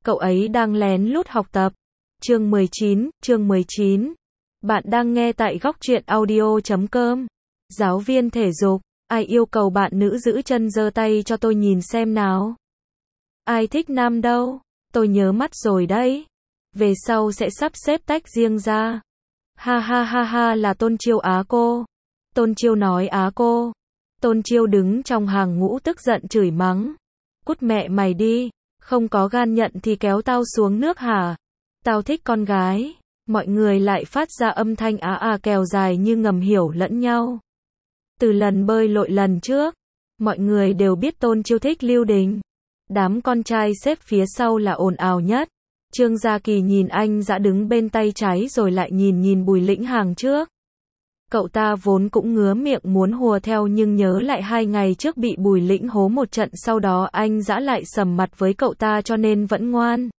Cậu ấy đang lén lút học tập. Chương 19. Bạn đang nghe tại góc truyện audio.com. Giáo viên thể dục, ai yêu cầu bạn nữ giữ chân giơ tay cho tôi nhìn xem nào. Ai thích nam đâu? Tôi nhớ mắt rồi đấy. Về sau sẽ sắp xếp tách riêng ra. Ha ha ha ha, là Tôn Chiêu á cô. Tôn Chiêu nói á cô. Tôn Chiêu đứng trong hàng ngũ tức giận chửi mắng. Cút mẹ mày đi, không có gan nhận thì kéo tao xuống nước hả? Tao thích con gái. Mọi người lại phát ra âm thanh á à kèo dài như ngầm hiểu lẫn nhau. Từ lần bơi lội lần trước, mọi người đều biết Tôn Chiêu thích Lưu Đình. Đám con trai xếp phía sau là ồn ào nhất. Trương Gia Kỳ nhìn anh dã đứng bên tay trái rồi lại nhìn Bùi Lĩnh hàng trước. Cậu ta vốn cũng ngứa miệng muốn hùa theo nhưng nhớ lại 2 ngày trước bị Bùi Lĩnh hố một trận, sau đó anh dã lại sầm mặt với cậu ta cho nên vẫn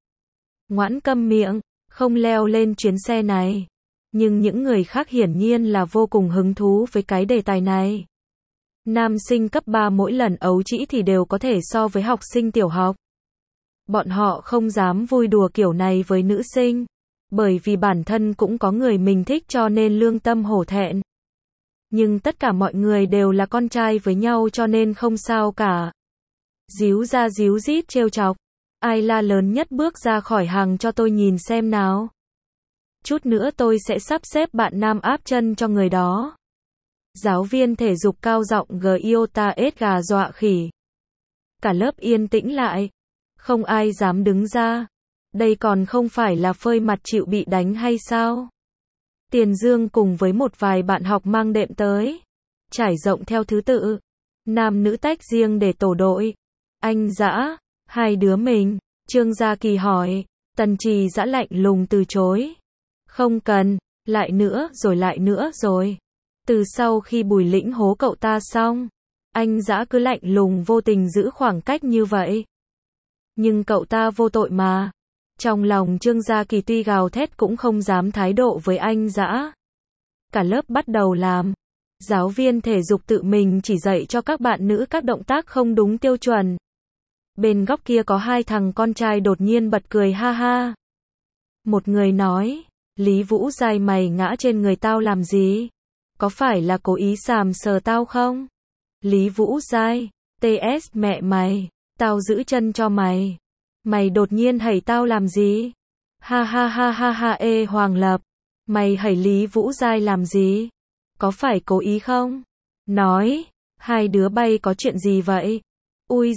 ngoãn câm miệng, không leo lên chuyến xe này. Nhưng những người khác hiển nhiên là vô cùng hứng thú với cái đề tài này. Nam sinh cấp 3 mỗi lần ấu trĩ thì đều có thể so với học sinh tiểu học. Bọn họ không dám vui đùa kiểu này với nữ sinh, bởi vì bản thân cũng có người mình thích cho nên lương tâm hổ thẹn. Nhưng tất cả mọi người đều là con trai với nhau cho nên không sao cả. Díu ra díu dít trêu chọc. Ai la lớn nhất bước ra khỏi hàng cho tôi nhìn xem nào. Chút nữa tôi sẽ sắp xếp bạn nam áp chân cho người đó. Giáo viên thể dục cao giọng giota ết gà dọa khỉ. Cả lớp yên tĩnh lại. Không ai dám đứng ra. Đây còn không phải là phơi mặt chịu bị đánh hay sao? Tiền Dương cùng với một vài bạn học mang đệm tới. Trải rộng theo thứ tự. Nam nữ tách riêng để tổ đội. Anh Dã, hai đứa mình. Trương Gia Kỳ hỏi. Tần Trì Dã lạnh lùng từ chối. Không cần, lại nữa rồi. Từ sau khi Bùi Lĩnh hố cậu ta xong, anh Dã cứ lạnh lùng vô tình giữ khoảng cách như vậy. Nhưng cậu ta vô tội mà. Trong lòng Trương Gia Kỳ tuy gào thét cũng không dám thái độ với anh Dã. Cả lớp bắt đầu làm. Giáo viên thể dục tự mình chỉ dạy cho các bạn nữ các động tác không đúng tiêu chuẩn. Bên góc kia có 2 thằng con trai đột nhiên bật cười ha ha. Một người nói, Lý Vũ Giai mày ngã trên người tao làm gì? Có phải là cố ý sàm sờ tao không? Lý Vũ Giai, TS mẹ mày, tao giữ chân cho mày. Mày đột nhiên hẩy tao làm gì? Ha ha ha ha ha. Ê Hoàng Lập, mày hẩy Lý Vũ Giai làm gì? Có phải cố ý không? Nói, hai đứa bay có chuyện gì vậy? Ui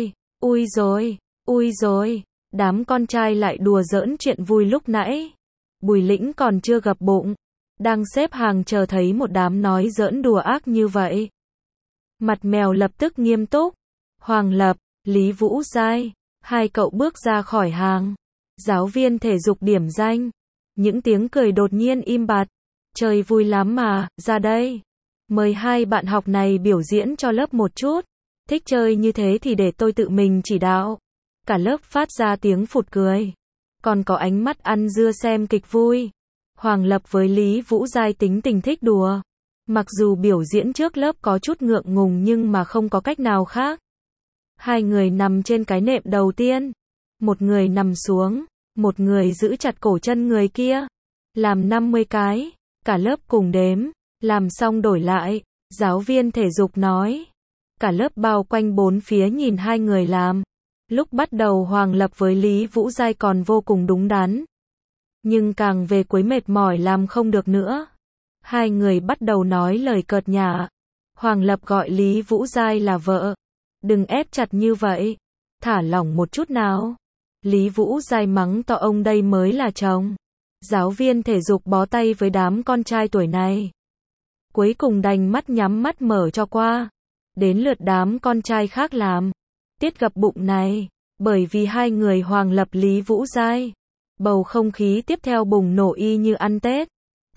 rồi. Đám con trai lại đùa giỡn chuyện vui lúc nãy. Bùi Lĩnh còn chưa gập bụng, đang xếp hàng chờ thấy một đám nói giỡn đùa ác như vậy. Mặt mèo lập tức nghiêm túc. Hoàng Lập, Lý Vũ Giai, hai cậu bước ra khỏi hàng. Giáo viên thể dục điểm danh. Những tiếng cười đột nhiên im bặt. Chơi vui lắm mà, ra đây. Mời hai bạn học này biểu diễn cho lớp một chút. Thích chơi như thế thì để tôi tự mình chỉ đạo. Cả lớp phát ra tiếng phụt cười. Còn có ánh mắt ăn dưa xem kịch vui. Hoàng Lập với Lý Vũ Giai tính tình thích đùa. Mặc dù biểu diễn trước lớp có chút ngượng ngùng nhưng mà không có cách nào khác. Hai người nằm trên cái nệm đầu tiên. Một người nằm xuống. Một người giữ chặt cổ chân người kia. Làm 50 cái. Cả lớp cùng đếm. Làm xong đổi lại. Giáo viên thể dục nói. Cả lớp bao quanh bốn phía nhìn hai người làm. Lúc bắt đầu Hoàng Lập với Lý Vũ Giai còn vô cùng đúng đắn. Nhưng càng về cuối mệt mỏi làm không được nữa. Hai người bắt đầu nói lời cợt nhả. Hoàng Lập gọi Lý Vũ Giai là vợ. Đừng ép chặt như vậy. Thả lỏng một chút nào. Lý Vũ Giai mắng to ông đây mới là chồng. Giáo viên thể dục bó tay với đám con trai tuổi này. Cuối cùng đành mắt nhắm mắt mở cho qua. Đến lượt đám con trai khác làm. Tiết gập bụng này. Bởi vì hai người Hoàng Lập Lý Vũ Giai. Bầu không khí tiếp theo bùng nổ y như ăn Tết.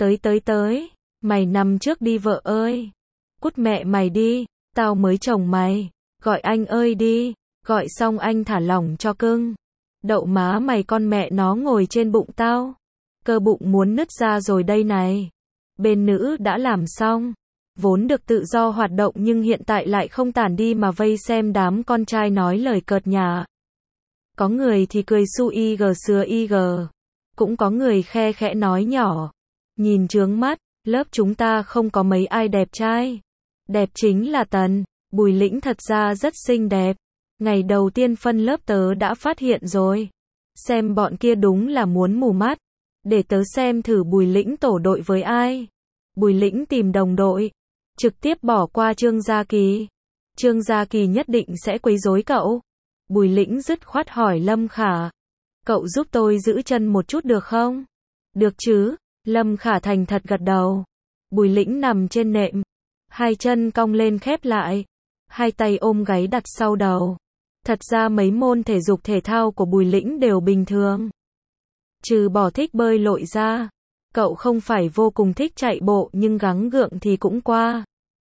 Tới. Mày nằm trước đi vợ ơi. Cút mẹ mày đi. Tao mới chồng mày. Gọi anh ơi đi. Gọi xong anh thả lỏng cho cưng. Đậu má mày con mẹ nó ngồi trên bụng tao. Cơ bụng muốn nứt ra rồi đây này. Bên nữ đã làm xong. Vốn được tự do hoạt động nhưng hiện tại lại không tản đi mà vây xem đám con trai nói lời cợt nhả. Có người thì cười su y gờ sứa y gờ. Cũng có người khe khẽ nói nhỏ. Nhìn chướng mắt, lớp chúng ta không có mấy ai đẹp trai. Đẹp chính là Tần. Bùi Lĩnh thật ra rất xinh đẹp. Ngày đầu tiên phân lớp tớ đã phát hiện rồi. Xem bọn kia đúng là muốn mù mắt. Để tớ xem thử Bùi Lĩnh tổ đội với ai. Bùi Lĩnh tìm đồng đội. Trực tiếp bỏ qua Trương Gia Kỳ. Trương Gia Kỳ nhất định sẽ quấy rối cậu. Bùi Lĩnh dứt khoát hỏi Lâm Khả. Cậu giúp tôi giữ chân một chút được không? Được chứ. Lâm Khả thành thật gật đầu. Bùi Lĩnh nằm trên nệm. Hai chân cong lên khép lại. Hai tay ôm gáy đặt sau đầu. Thật ra mấy môn thể dục thể thao của Bùi Lĩnh đều bình thường. Trừ bỏ thích bơi lội ra. Cậu không phải vô cùng thích chạy bộ nhưng gắng gượng thì cũng qua.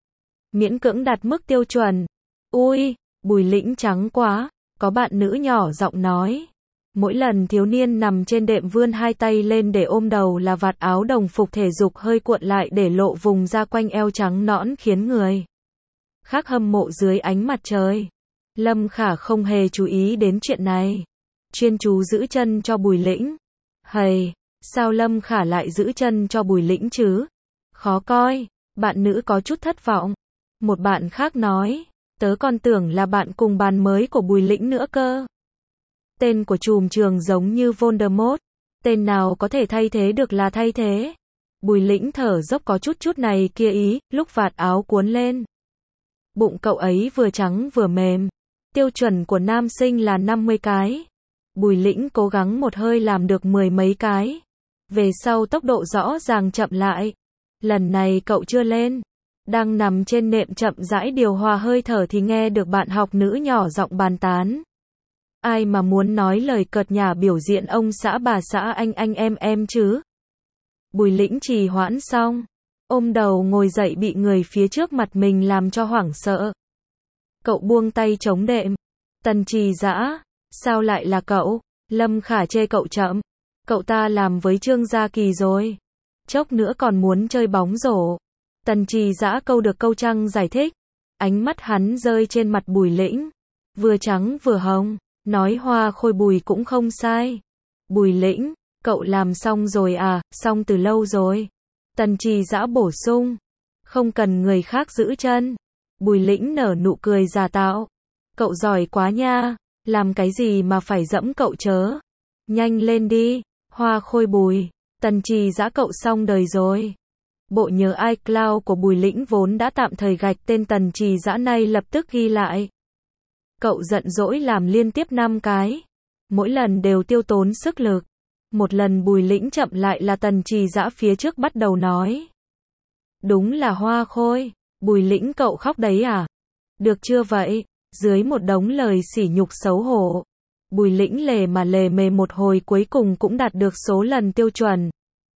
Miễn cưỡng đạt mức tiêu chuẩn. Ui, Bùi Lĩnh trắng quá. Có bạn nữ nhỏ giọng nói. Mỗi lần thiếu niên nằm trên đệm vươn hai tay lên để ôm đầu là vạt áo đồng phục thể dục hơi cuộn lại để lộ vùng da quanh eo trắng nõn khiến người khác hâm mộ dưới ánh mặt trời. Lâm Khả không hề chú ý đến chuyện này. Chuyên chú giữ chân cho Bùi Lĩnh. Hầy, sao Lâm Khả lại giữ chân cho Bùi Lĩnh chứ? Khó coi. Bạn nữ có chút thất vọng. Một bạn khác nói. Tớ còn tưởng là bạn cùng bàn mới của Bùi Lĩnh nữa cơ. Tên của trùm trường giống như Voldemort. Tên nào có thể thay thế được là thay thế. Bùi Lĩnh thở dốc có chút này kia ý, lúc vạt áo cuốn lên. Bụng cậu ấy vừa trắng vừa mềm. Tiêu chuẩn của nam sinh là 50 cái. Bùi Lĩnh cố gắng một hơi làm được 10 mấy cái. Về sau tốc độ rõ ràng chậm lại. Lần này cậu chưa lên. Đang nằm trên nệm chậm rãi điều hòa hơi thở thì nghe được bạn học nữ nhỏ giọng bàn tán. Ai mà muốn nói lời cợt nhả biểu diện ông xã bà xã anh em chứ? Bùi Lĩnh trì hoãn xong. Ôm đầu ngồi dậy bị người phía trước mặt mình làm cho hoảng sợ. Cậu buông tay chống đệm. Tần Trì Dã. Sao lại là cậu? Lâm Khả chê cậu chậm. Cậu ta làm với Trương Gia Kỳ rồi. Chốc nữa còn muốn chơi bóng rổ. Tần Trì Dã câu được câu trăng giải thích. Ánh mắt hắn rơi trên mặt Bùi Lĩnh. Vừa trắng vừa hồng. Nói hoa khôi bùi cũng không sai. Bùi Lĩnh, cậu làm xong rồi à? Xong từ lâu rồi. Tần Trì Dã bổ sung. Không cần người khác giữ chân. Bùi Lĩnh nở nụ cười giả tạo. Cậu giỏi quá nha. Làm cái gì mà phải dẫm cậu chớ. Nhanh lên đi. Hoa khôi Bùi. Tần Trì Dã cậu xong đời rồi. Bộ nhớ iCloud của Bùi Lĩnh vốn đã tạm thời gạch tên Tần Trì Dã này lập tức ghi lại. Cậu giận dỗi làm liên tiếp 5 cái. Mỗi lần đều tiêu tốn sức lực. Một lần Bùi Lĩnh chậm lại là Tần Trì Dã phía trước bắt đầu nói. Đúng là hoa khôi. Bùi Lĩnh cậu khóc đấy à? Được chưa vậy? Dưới một đống lời sỉ nhục xấu hổ. Bùi Lĩnh lề mà lề mề một hồi cuối cùng cũng đạt được số lần tiêu chuẩn.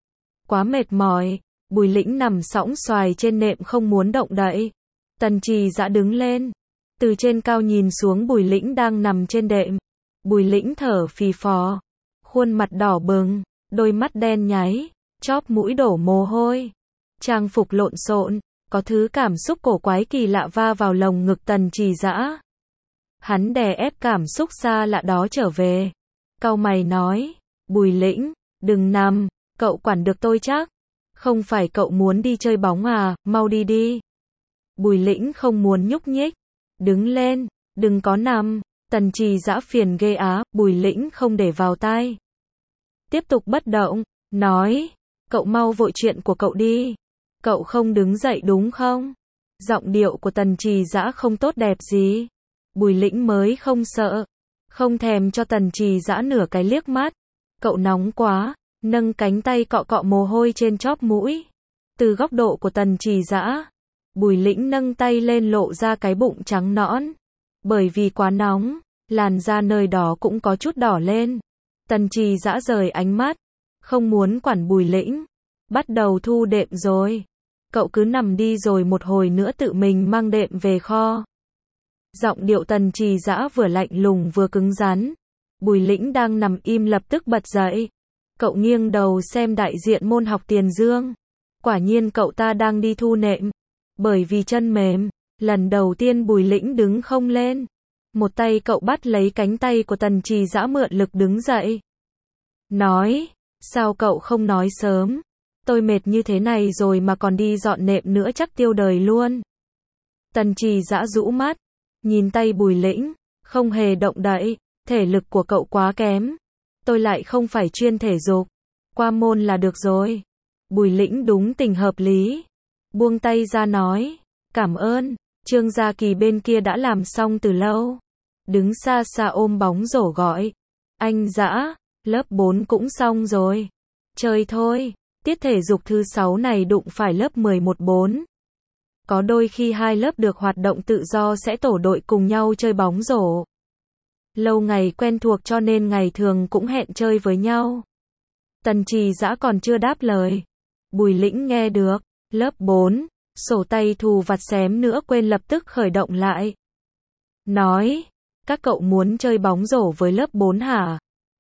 Quá mệt mỏi. Bùi Lĩnh nằm sõng xoài trên nệm không muốn động đậy. Tần Trì Dã đứng lên. Từ trên cao nhìn xuống Bùi Lĩnh đang nằm trên đệm. Bùi Lĩnh thở phì phò. Khuôn mặt đỏ bừng. Đôi mắt đen nháy. Chóp mũi đổ mồ hôi. Trang phục lộn xộn. Có thứ cảm xúc cổ quái kỳ lạ va vào lồng ngực Tần Trì Dã. Hắn đè ép cảm xúc xa lạ đó trở về. Cau mày nói. Bùi Lĩnh, đừng nằm. Cậu quản được tôi chắc. Không phải cậu muốn đi chơi bóng à, mau đi đi. Bùi Lĩnh không muốn nhúc nhích. Đứng lên, đừng có nằm. Tần Trì Dã phiền ghê á, Bùi Lĩnh không để vào tai. Tiếp tục bất động, nói. Cậu mau vội chuyện của cậu đi. Cậu không đứng dậy đúng không? Giọng điệu của Tần Trì Dã không tốt đẹp gì. Bùi Lĩnh mới không sợ. Không thèm cho Tần Trì Dã nửa cái liếc mắt. Cậu nóng quá. Nâng cánh tay cọ cọ mồ hôi trên chóp mũi. Từ góc độ của Tần Trì Dã. Bùi Lĩnh nâng tay lên lộ ra cái bụng trắng nõn. Bởi vì quá nóng, làn da nơi đó cũng có chút đỏ lên. Tần Trì Dã rời ánh mắt. Không muốn quản Bùi Lĩnh. Bắt đầu thu đệm rồi. Cậu cứ nằm đi rồi một hồi nữa tự mình mang đệm về kho. Giọng điệu Tần Trì Dã vừa lạnh lùng vừa cứng rắn. Bùi Lĩnh đang nằm im lập tức bật dậy. Cậu nghiêng đầu xem đại diện môn học Tiền Dương. Quả nhiên cậu ta đang đi thu nệm. Bởi vì chân mềm, lần đầu tiên Bùi Lĩnh đứng không lên. Một tay cậu bắt lấy cánh tay của Tần Trì Dã mượn lực đứng dậy. Nói, sao cậu không nói sớm? Tôi mệt như thế này rồi mà còn đi dọn nệm nữa chắc tiêu đời luôn. Tần Trì Dã rũ mắt, nhìn tay Bùi Lĩnh, không hề động đậy, thể lực của cậu quá kém. Tôi lại không phải chuyên thể dục, qua môn là được rồi. Bùi Lĩnh đúng tình hợp lý, buông tay ra nói, cảm ơn. Trương Gia Kỳ bên kia đã làm xong từ lâu, đứng xa xa ôm bóng rổ gọi, anh Dã, lớp 4 cũng xong rồi, chơi thôi. Tiết thể dục thứ 6 này đụng phải lớp 11-4. Có đôi khi hai lớp được hoạt động tự do sẽ tổ đội cùng nhau chơi bóng rổ. Lâu ngày quen thuộc cho nên ngày thường cũng hẹn chơi với nhau. Tần Trì Dã còn chưa đáp lời. Bùi Lĩnh nghe được, lớp 4, sổ tay thù vặt xém nữa quên lập tức khởi động lại. Nói, các cậu muốn chơi bóng rổ với lớp 4 hả?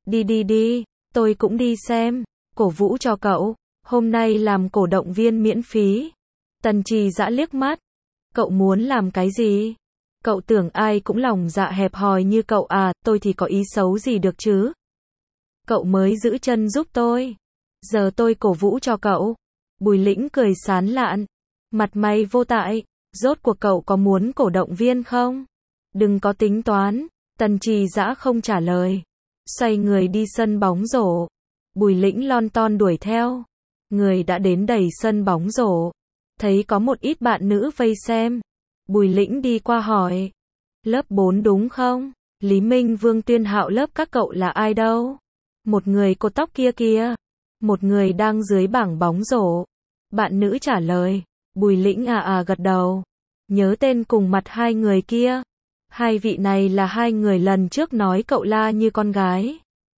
Đi, tôi cũng đi xem, cổ vũ cho cậu, hôm nay làm cổ động viên miễn phí. Tần Trì Dã liếc mắt, cậu muốn làm cái gì? Cậu tưởng ai cũng lòng dạ hẹp hòi như cậu à, tôi thì có ý xấu gì được chứ? Cậu mới giữ chân giúp tôi, giờ tôi cổ vũ cho cậu. Bùi Lĩnh cười sán lạn, mặt mày vô tại, rốt cuộc cậu có muốn cổ động viên không? Đừng có tính toán. Tần Trì Dã không trả lời, xoay người đi sân bóng rổ. Bùi Lĩnh lon ton đuổi theo, người đã đến đầy sân bóng rổ, thấy có một ít bạn nữ vây xem. Bùi Lĩnh đi qua hỏi, lớp 4 đúng không? Lý Minh Vương Tuyên Hạo lớp các cậu là ai đâu? Một người cột tóc kia kìa, một người đang dưới bảng bóng rổ. Bạn nữ trả lời. Bùi Lĩnh gật đầu, nhớ tên cùng mặt hai người kia. Hai vị này là hai người lần trước nói cậu la như con gái.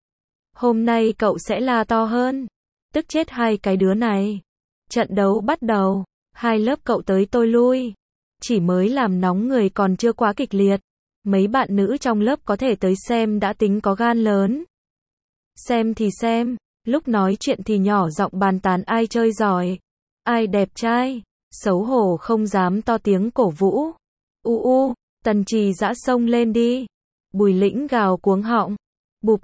Hôm nay cậu sẽ la to hơn, tức chết hai cái đứa này. Trận đấu bắt đầu, hai lớp cậu tới tôi lui. Chỉ mới làm nóng người còn chưa quá kịch liệt. Mấy bạn nữ trong lớp có thể tới xem đã tính có gan lớn. Xem thì xem, lúc nói chuyện thì nhỏ giọng bàn tán ai chơi giỏi, ai đẹp trai, xấu hổ không dám to tiếng cổ vũ. Tần Trì Dã xông lên đi. Bùi Lĩnh gào cuống họng, bụp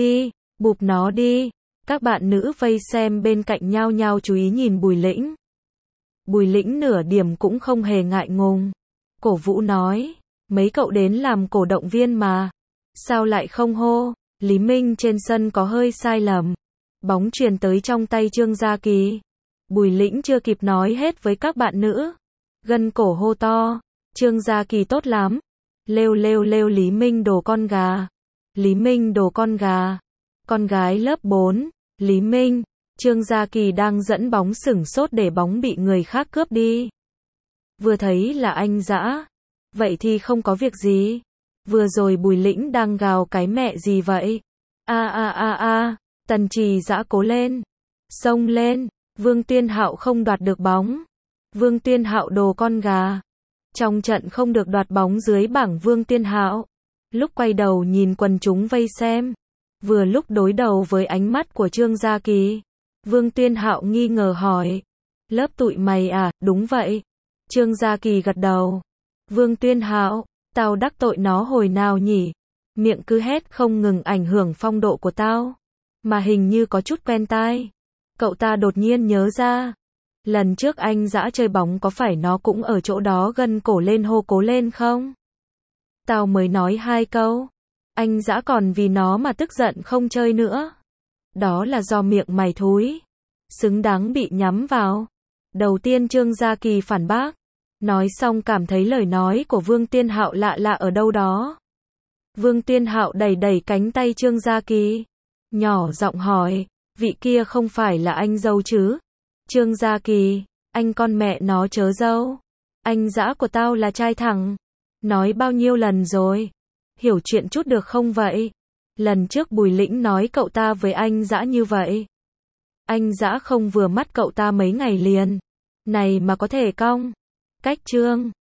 nó đi. Các bạn nữ vây xem bên cạnh nhao nhao chú ý nhìn Bùi Lĩnh. Bùi Lĩnh nửa điểm cũng không hề ngại ngùng, cổ vũ nói, mấy cậu đến làm cổ động viên mà, sao lại không hô? Lý Minh trên sân có hơi sai lầm, bóng truyền tới trong tay Trương Gia Kỳ. Bùi Lĩnh chưa kịp nói hết với các bạn nữ, gân cổ hô to, Trương Gia Kỳ tốt lắm, lêu Lý Minh đồ con gà, Lý Minh đồ con gà, con gái lớp 4, Lý Minh. Trương Gia Kỳ đang dẫn bóng sửng sốt để bóng bị người khác cướp đi. Vừa thấy là anh Dã, vậy thì không có việc gì. Vừa rồi Bùi Lĩnh đang gào cái mẹ gì vậy? Tần Trì Dã cố lên, xông lên. Vương Tuyên Hạo không đoạt được bóng. Vương Tuyên Hạo đồ con gà. Trong trận không được đoạt bóng dưới bảng Vương Tuyên Hạo. Lúc quay đầu nhìn quần chúng vây xem, vừa lúc đối đầu với ánh mắt của Trương Gia Kỳ. Vương Tuyên Hạo nghi ngờ hỏi, lớp tụi mày à? Đúng vậy. Trương Gia Kỳ gật đầu. Vương Tuyên Hạo, tao đắc tội nó hồi nào nhỉ? Miệng cứ hét không ngừng ảnh hưởng phong độ của tao, mà hình như có chút quen tai. Cậu ta đột nhiên nhớ ra, lần trước anh Dã chơi bóng có phải nó cũng ở chỗ đó gân cổ lên hô cố lên không? Tao mới nói 2 câu, anh Dã còn vì nó mà tức giận không chơi nữa. Đó là do miệng mày thúi, xứng đáng bị nhắm vào. Đầu tiên Trương Gia Kỳ phản bác, nói xong cảm thấy lời nói của Vương Tuyên Hạo lạ lạ ở đâu đó. Vương Tuyên Hạo đẩy cánh tay Trương Gia Kỳ, nhỏ giọng hỏi, vị kia không phải là anh dâu chứ? Trương Gia Kỳ, anh con mẹ nó chớ dâu. Anh Dã của tao là trai thẳng. Nói bao nhiêu lần rồi? Hiểu chuyện chút được không vậy? Lần trước Bùi Lĩnh nói cậu ta với anh Dã như vậy. Anh Dã không vừa mắt cậu ta mấy ngày liền. Này mà có thể cong. Cách Trương